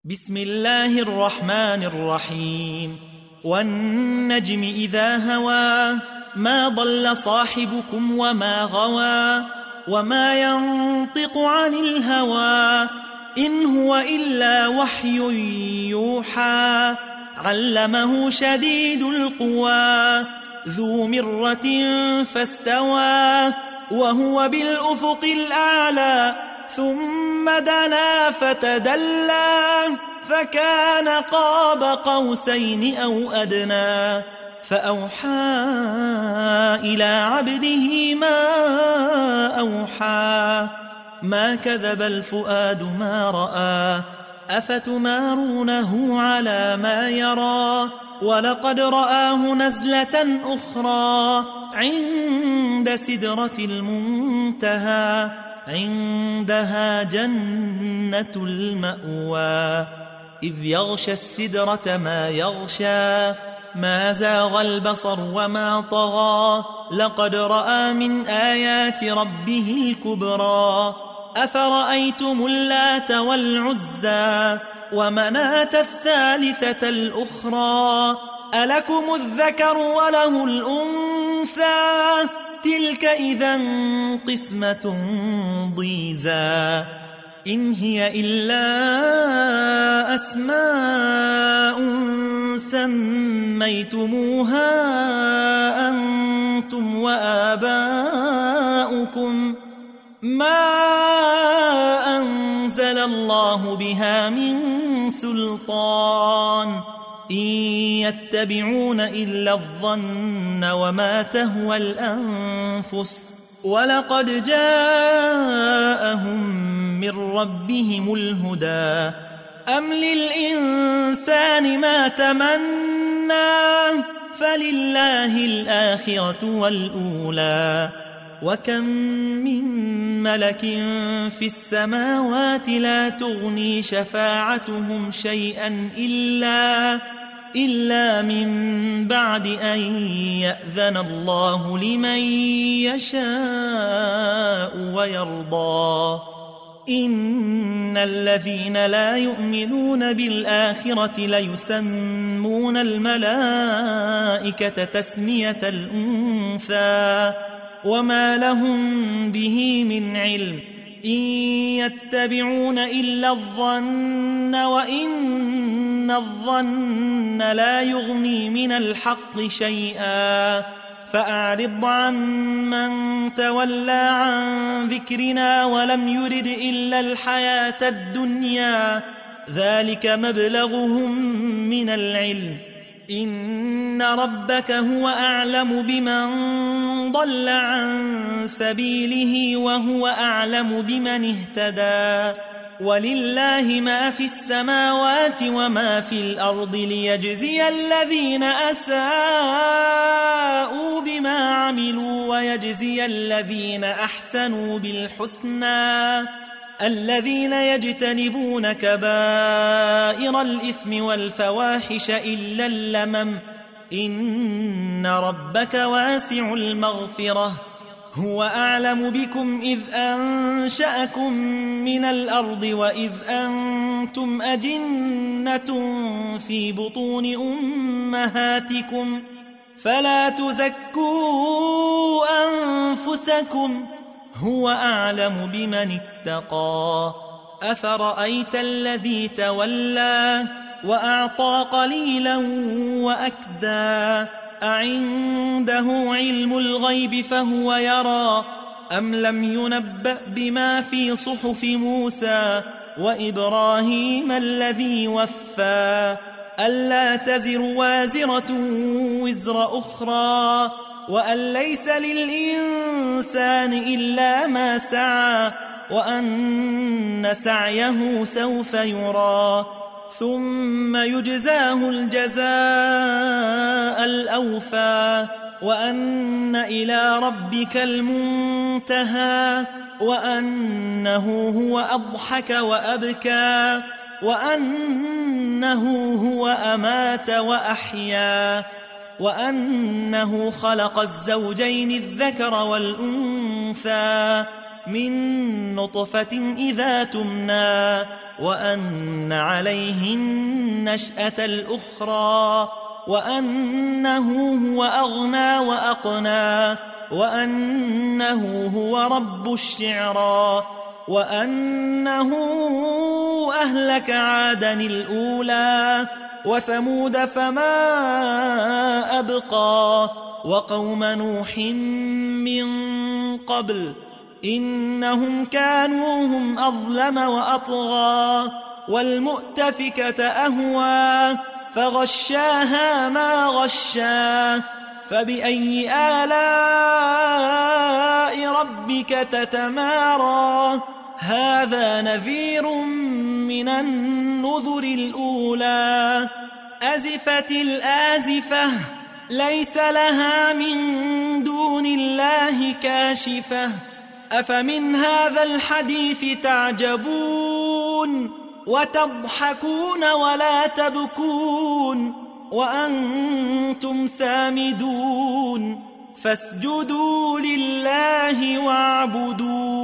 بسم الله الرحمن الرحيم والنجم إذا هوى ما ضل صاحبكم وما غوى وما ينطق عن الهوى إن هو إلا وحي يوحى علمه شديد القوى ذو مرة فاستوى وهو بالأفق الأعلى ثم دنا فتدلى فكان قاب قوسين أو أدنى فأوحى إلى عبده ما أوحى ما كذب الفؤاد ما رأى أفتمارونه على ما يرى ولقد رآه نزلة أخرى عند سدرة المنتهى عندها جنة المأوى إذ يغشى السدرة ما يغشى ما زاغ البصر وما طغى لقد رأى من آيات ربه الكبرى أفرأيتم اللات والعزى ومناة الثالثة الأخرى ألكم الذكر وله الأنثى تلك إذا قسمة ضيزى إن هي إلا أسماء سميتموها أنتم وآباؤكم ما أنزل الله بها من سلطان إن يتبعون إلا الظن وما تهوى الأنفس ولقد جاءهم من ربهم الهدى أم للإنسان ما تمنى فلله الآخرة والأولى وكم من ملك في السماوات لا تغني شفاعتهم شيئا إلا من بعد أن يأذن الله لمن يشاء ويرضى إن الذين لا يؤمنون بالآخرة ليسمون الملائكة تسمية الأنثى وما لهم به من علم إن يتبعون إلا الظن وإن الظن لا يغني من الحق شيئا فأعرض عن من تولى عن ذكرنا ولم يرد إلا الحياة الدنيا ذلك مبلغهم من العلم إن ربك هو أعلم بمن ضل عن سبيله وهو أعلم بمن اهتدى ولله ما في السماوات وما في الأرض ليجزي الذين أساءوا بما عملوا ويجزي الذين أحسنوا بالحسنى الذين يجتنبون كبائر الإثم والفواحش إلا اللمم إن ربك واسع المغفرة هو أعلم بكم إذ أنشأكم من الأرض وإذ أنتم أجنة في بطون أمهاتكم فلا تزكوا أنفسكم هو أعلم بمن اتقى أفرأيت الذي تولى وأعطى قليلا وأكدى أعنده علم الغيب فهو يرى أم لم ينبأ بما في صحف موسى وإبراهيم الذي وفى ألا تزر وازرة وزر أخرى وأن ليس للإنسان إلا ما سعى وأن سعيه سوف يرى ثم يجزاه الجزاء الأوفى وأن إلى ربك المنتهى وأنه هو أضحك وأبكى وأنه هو أمات وأحيا وأنه خلق الزوجين الذكر والأنثى من نطفة إذا تمنى وأن عليه النشأة الأخرى وأنه هو أغنى وأقنى وأنه هو رب الشعرى وأنه أهلك عادا الأولى وثمود فما أبقى وقوم نوح من قبل إنهم كانوا هم أظلم وأطغى والمؤتفكة أهوى فغشاها ما غشا فبأي آلاء ربك تتمارى هذا نذير من النذر الأولى أزفت الآزفة ليس لها من دون الله كاشفة أفمن هذا الحديث تعجبون وتضحكون ولا تبكون وأنتم سامدون فاسجدوا لله واعبدوا